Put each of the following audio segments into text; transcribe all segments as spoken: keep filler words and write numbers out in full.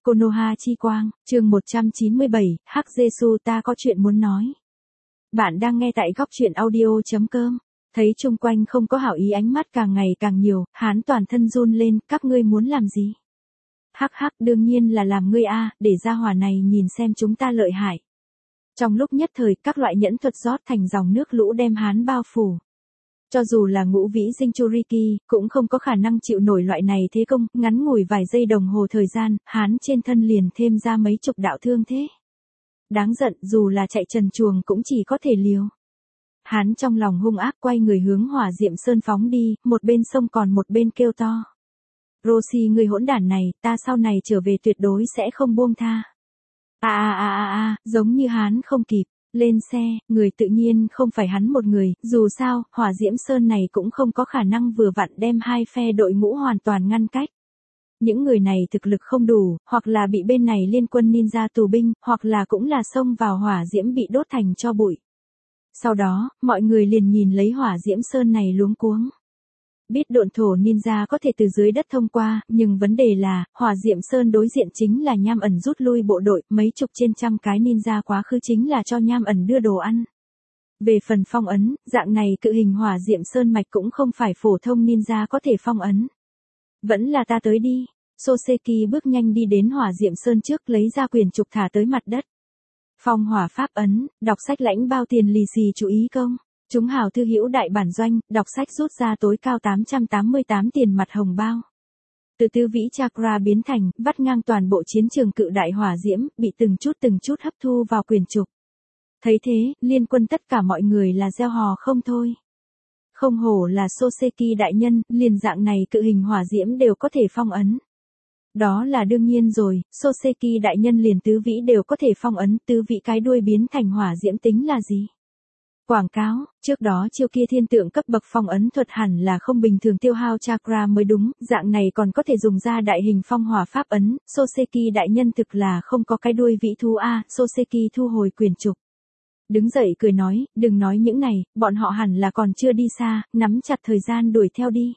Konoha chi quang, chương một trăm chín mươi bảy, Hắc Jesu ta có chuyện muốn nói. Bạn đang nghe tại góc truyện audio.com. Thấy chung quanh không có hảo ý, ánh mắt càng ngày càng nhiều, hắn toàn thân run lên, các ngươi muốn làm gì? Hắc hắc, đương nhiên là làm ngươi a, để ra hỏa này nhìn xem chúng ta lợi hại. Trong lúc nhất thời, các loại nhẫn thuật rót thành dòng nước lũ đem hắn bao phủ. Cho dù là ngũ vĩ Jinchuriki, cũng không có khả năng chịu nổi loại này thế công, ngắn ngủi vài giây đồng hồ thời gian, hắn trên thân liền thêm ra mấy chục đạo thương thế. Đáng giận, dù là chạy trần truồng cũng chỉ có thể liều. Hắn trong lòng hung ác quay người hướng hỏa diệm sơn phóng đi, một bên sông còn một bên kêu to. Roshi, người hỗn đản này, ta sau này trở về tuyệt đối sẽ không buông tha. À à à à à, giống như hắn không kịp. Lên xe, người tự nhiên không phải hắn một người, dù sao, hỏa diễm sơn này cũng không có khả năng vừa vặn đem hai phe đội ngũ hoàn toàn ngăn cách. Những người này thực lực không đủ, hoặc là bị bên này liên quân ninja tù binh, hoặc là cũng là xông vào hỏa diễm bị đốt thành tro bụi. Sau đó, mọi người liền nhìn lấy hỏa diễm sơn này luống cuống. Biết độn thổ ninja có thể từ dưới đất thông qua, nhưng vấn đề là, hỏa diệm sơn đối diện chính là Nham ẩn rút lui bộ đội, mấy chục trên trăm cái ninja quá khứ chính là cho Nham ẩn đưa đồ ăn. Về phần phong ấn, dạng này cự hình hỏa diệm sơn mạch cũng không phải phổ thông ninja có thể phong ấn. Vẫn là ta tới đi. Soseki bước nhanh đi đến hỏa diệm sơn trước, lấy ra quyền trục thả tới mặt đất. Phong hỏa pháp ấn, đọc sách lãnh bao tiền lì xì chú ý công. Chúng hào thư hữu đại bản doanh, đọc sách rút ra tối cao tám trăm tám mươi tám tiền mặt hồng bao. Từ tư vĩ chakra biến thành, vắt ngang toàn bộ chiến trường cự đại hỏa diễm, bị từng chút từng chút hấp thu vào quyền trục. Thấy thế, liên quân tất cả mọi người là reo hò không thôi. Không hổ là Soseki đại nhân, liền dạng này cự hình hỏa diễm đều có thể phong ấn. Đó là đương nhiên rồi, Soseki đại nhân liền tứ vĩ đều có thể phong ấn, tứ vĩ cái đuôi biến thành hỏa diễm tính là gì? Quảng cáo, trước đó chiêu kia thiên tượng cấp bậc phong ấn thuật hẳn là không bình thường tiêu hao chakra mới đúng, dạng này còn có thể dùng ra đại hình phong hỏa pháp ấn, Soseki đại nhân thực là không có cái đuôi vĩ thú a, Soseki thu hồi quyền trục. Đứng dậy cười nói, đừng nói những này, bọn họ hẳn là còn chưa đi xa, nắm chặt thời gian đuổi theo đi.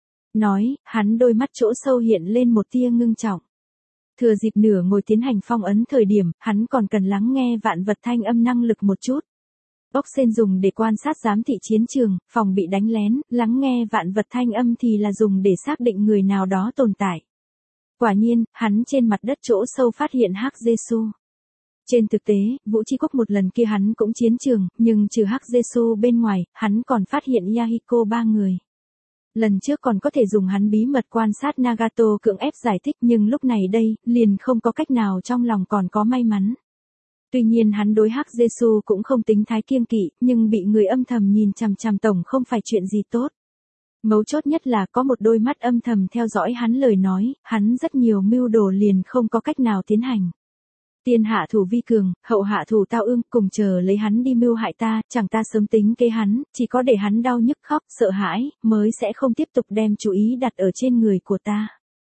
Nói, hắn đôi mắt chỗ sâu hiện lên một tia ngưng trọng. Thừa dịp nửa ngồi tiến hành phong ấn thời điểm, hắn còn cần lắng nghe vạn vật thanh âm năng lực một chút. Ốc sen dùng để quan sát giám thị chiến trường, phòng bị đánh lén, lắng nghe vạn vật thanh âm thì là dùng để xác định người nào đó tồn tại. Quả nhiên, hắn trên mặt đất chỗ sâu phát hiện Hắc Jesu. Trên thực tế, Vũ Chi Quốc một lần kia hắn cũng chiến trường, nhưng trừ Hắc Jesu bên ngoài, hắn còn phát hiện Yahiko ba người. Lần trước còn có thể dùng hắn bí mật quan sát Nagato cưỡng ép giải thích, nhưng lúc này đây, liền không có cách nào, trong lòng còn có may mắn. Tuy nhiên hắn đối Hắc Jesu cũng không tính thái kiêng kỵ, nhưng bị người âm thầm nhìn chằm chằm tổng không phải chuyện gì tốt. Mấu chốt nhất là có một đôi mắt âm thầm theo dõi hắn lời nói, hắn rất nhiều mưu đồ liền không có cách nào tiến hành. Tiên hạ thủ vi cường, hậu hạ thủ tao ương, cùng chờ lấy hắn đi mưu hại ta, chẳng ta sớm tính kế hắn, chỉ có để hắn đau nhức khóc, sợ hãi, mới sẽ không tiếp tục đem chú ý đặt ở trên người của ta.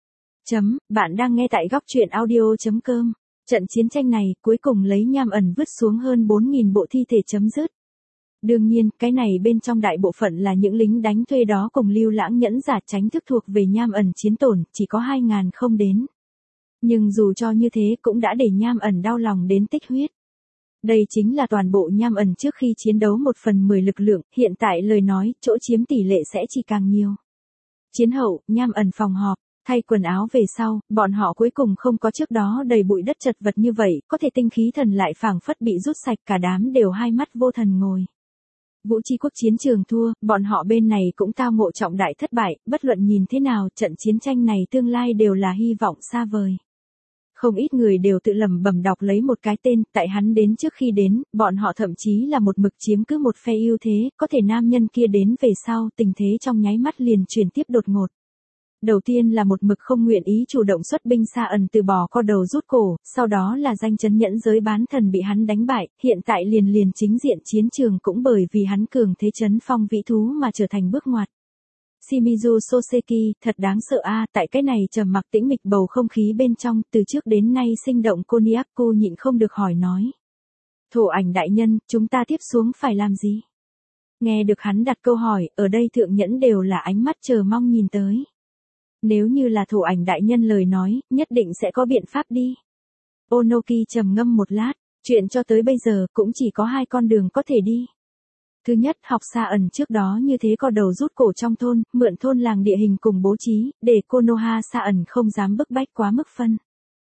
Chấm, bạn đang nghe tại góc truyện audio.com. Trận chiến tranh này, cuối cùng lấy Nham ẩn vứt xuống hơn bốn nghìn bộ thi thể chấm dứt. Đương nhiên, cái này bên trong đại bộ phận là những lính đánh thuê đó cùng lưu lãng nhẫn giả tránh thức thuộc về Nham ẩn chiến tổn, chỉ có hai nghìn không đến. Nhưng dù cho như thế cũng đã để Nham ẩn đau lòng đến tích huyết. Đây chính là toàn bộ Nham ẩn trước khi chiến đấu một phần mười lực lượng, hiện tại lời nói, chỗ chiếm tỷ lệ sẽ chỉ càng nhiều. Chiến hậu, Nham ẩn phòng họp. Thay quần áo về sau, bọn họ cuối cùng không có trước đó đầy bụi đất chật vật như vậy, có thể tinh khí thần lại phảng phất bị rút sạch, cả đám đều hai mắt vô thần ngồi. Vũ Chi Quốc chiến trường thua, bọn họ bên này cũng tao ngộ trọng đại thất bại, bất luận nhìn thế nào, trận chiến tranh này tương lai đều là hy vọng xa vời. Không ít người đều tự lẩm bẩm đọc lấy một cái tên, tại hắn đến trước khi đến, bọn họ thậm chí là một mực chiếm cứ một phe ưu thế, có thể nam nhân kia đến về sau, tình thế trong nháy mắt liền chuyển tiếp đột ngột. Đầu tiên là một mực không nguyện ý chủ động xuất binh Sa ẩn từ bỏ co đầu rút cổ, sau đó là danh chấn nhẫn giới bán thần bị hắn đánh bại, hiện tại liền liền chính diện chiến trường cũng bởi vì hắn cường thế chấn phong vĩ thú mà trở thành bước ngoặt. Shimizu Soseki, thật đáng sợ a, tại cái này trầm mặc tĩnh mịch bầu không khí bên trong, từ trước đến nay sinh động Koniaku nhịn không được hỏi nói. Thổ ảnh đại nhân, chúng ta tiếp xuống phải làm gì? Nghe được hắn đặt câu hỏi, ở đây thượng nhẫn đều là ánh mắt chờ mong nhìn tới. Nếu như là thổ ảnh đại nhân lời nói, nhất định sẽ có biện pháp đi. Onoki trầm ngâm một lát, chuyện cho tới bây giờ cũng chỉ có hai con đường có thể đi. Thứ nhất, học Sa ẩn trước đó như thế có đầu rút cổ trong thôn, mượn thôn làng địa hình cùng bố trí, để Konoha Sa ẩn không dám bức bách quá mức phân.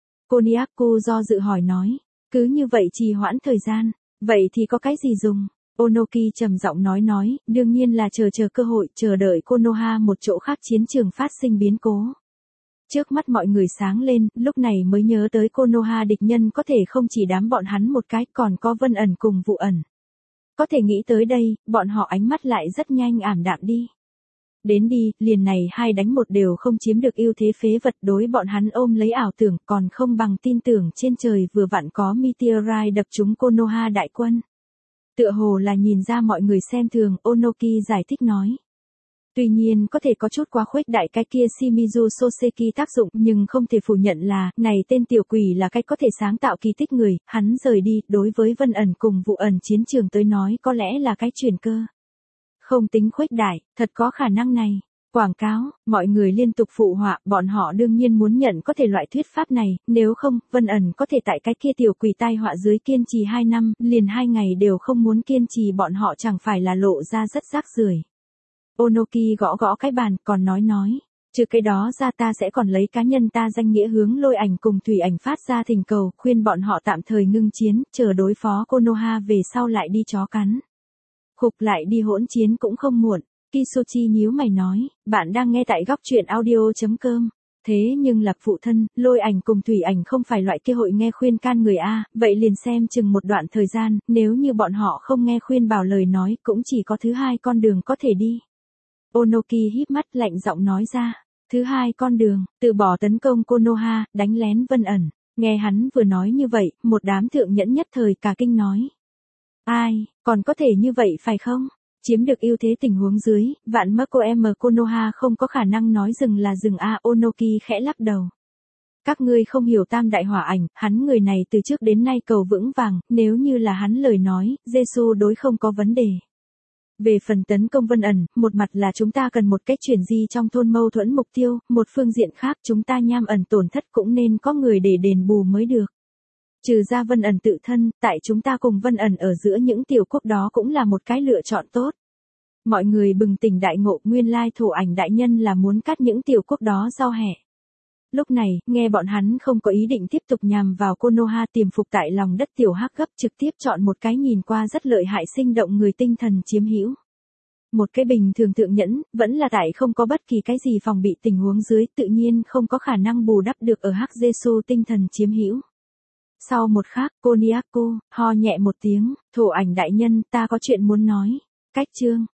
Koniaku do dự hỏi nói, cứ như vậy trì hoãn thời gian, vậy thì có cái gì dùng? Onoki trầm giọng nói nói, đương nhiên là chờ chờ cơ hội, chờ đợi Konoha một chỗ khác chiến trường phát sinh biến cố. Trước mắt mọi người sáng lên, lúc này mới nhớ tới Konoha địch nhân có thể không chỉ đám bọn hắn một cái, còn có Vân ẩn cùng Vụ ẩn. Có thể nghĩ tới đây, bọn họ ánh mắt lại rất nhanh ảm đạm đi. Đến đi, liền này hai đánh một đều không chiếm được ưu thế phế vật, đối bọn hắn ôm lấy ảo tưởng, còn không bằng tin tưởng trên trời vừa vặn có meteorite đập trúng Konoha đại quân. Tựa hồ là nhìn ra mọi người xem thường, Onoki giải thích nói. Tuy nhiên có thể có chút quá khuếch đại cái kia Shimizu Soseki tác dụng, nhưng không thể phủ nhận là, này tên tiểu quỷ là cái có thể sáng tạo kỳ tích người, hắn rời đi, đối với Vân ẩn cùng Vụ ẩn chiến trường tới nói có lẽ là cái chuyển cơ. Không tính khuếch đại, thật có khả năng này. Quảng cáo, mọi người liên tục phụ họa, bọn họ đương nhiên muốn nhận có thể loại thuyết pháp này, nếu không, Vân ẩn có thể tại cái kia tiểu quỷ tai họa dưới kiên trì hai năm, liền hai ngày đều không muốn kiên trì, bọn họ chẳng phải là lộ ra rất rác rưởi. Onoki gõ gõ cái bàn, còn nói nói, trừ cái đó ra ta sẽ còn lấy cá nhân ta danh nghĩa hướng Lôi ảnh cùng Thủy ảnh phát ra thỉnh cầu, khuyên bọn họ tạm thời ngưng chiến, chờ đối phó Konoha về sau lại đi chó cắn. Khục lại đi hỗn chiến cũng không muộn. Kisuchi nhíu mày nói, bạn đang nghe tại góc truyện audio chấm com. Thế nhưng là phụ thân, Lôi ảnh cùng Thủy ảnh không phải loại kia hội nghe khuyên can người A, vậy liền xem chừng một đoạn thời gian, nếu như bọn họ không nghe khuyên bảo lời nói, cũng chỉ có thứ hai con đường có thể đi. Onoki híp mắt lạnh giọng nói ra, thứ hai con đường, từ bỏ tấn công Konoha, đánh lén Vân ẩn. Nghe hắn vừa nói như vậy, một đám thượng nhẫn nhất thời cả kinh nói. Ai, còn có thể như vậy phải không? Chiếm được ưu thế tình huống dưới, vạn Mako M Konoha không có khả năng nói dừng là dừng A. Onoki khẽ lắc đầu. Các ngươi không hiểu tam đại hỏa ảnh, hắn người này từ trước đến nay cầu vững vàng, nếu như là hắn lời nói, Jesu đối không có vấn đề. Về phần tấn công Vân ẩn, một mặt là chúng ta cần một cách chuyển di trong thôn mâu thuẫn mục tiêu, một phương diện khác chúng ta nham ẩn tổn thất cũng nên có người để đền bù mới được. Trừ ra Vân ẩn tự thân, tại chúng ta cùng Vân ẩn ở giữa những tiểu quốc đó cũng là một cái lựa chọn tốt. Mọi người bừng tỉnh đại ngộ, nguyên lai thổ ảnh đại nhân là muốn cắt những tiểu quốc đó rau hẹ. Lúc này, nghe bọn hắn không có ý định tiếp tục nhằm vào Konoha tiềm phục tại lòng đất tiểu hắc gấp, trực tiếp chọn một cái nhìn qua rất lợi hại sinh động người tinh thần chiếm hữu. Một cái bình thường thượng nhẫn, vẫn là tại không có bất kỳ cái gì phòng bị tình huống dưới, tự nhiên không có khả năng bù đắp được ở hắc Jesu tinh thần chiếm hữu. Sau một khắc, Koniaku ho nhẹ một tiếng, thổ ảnh đại nhân, ta có chuyện muốn nói. Cách chương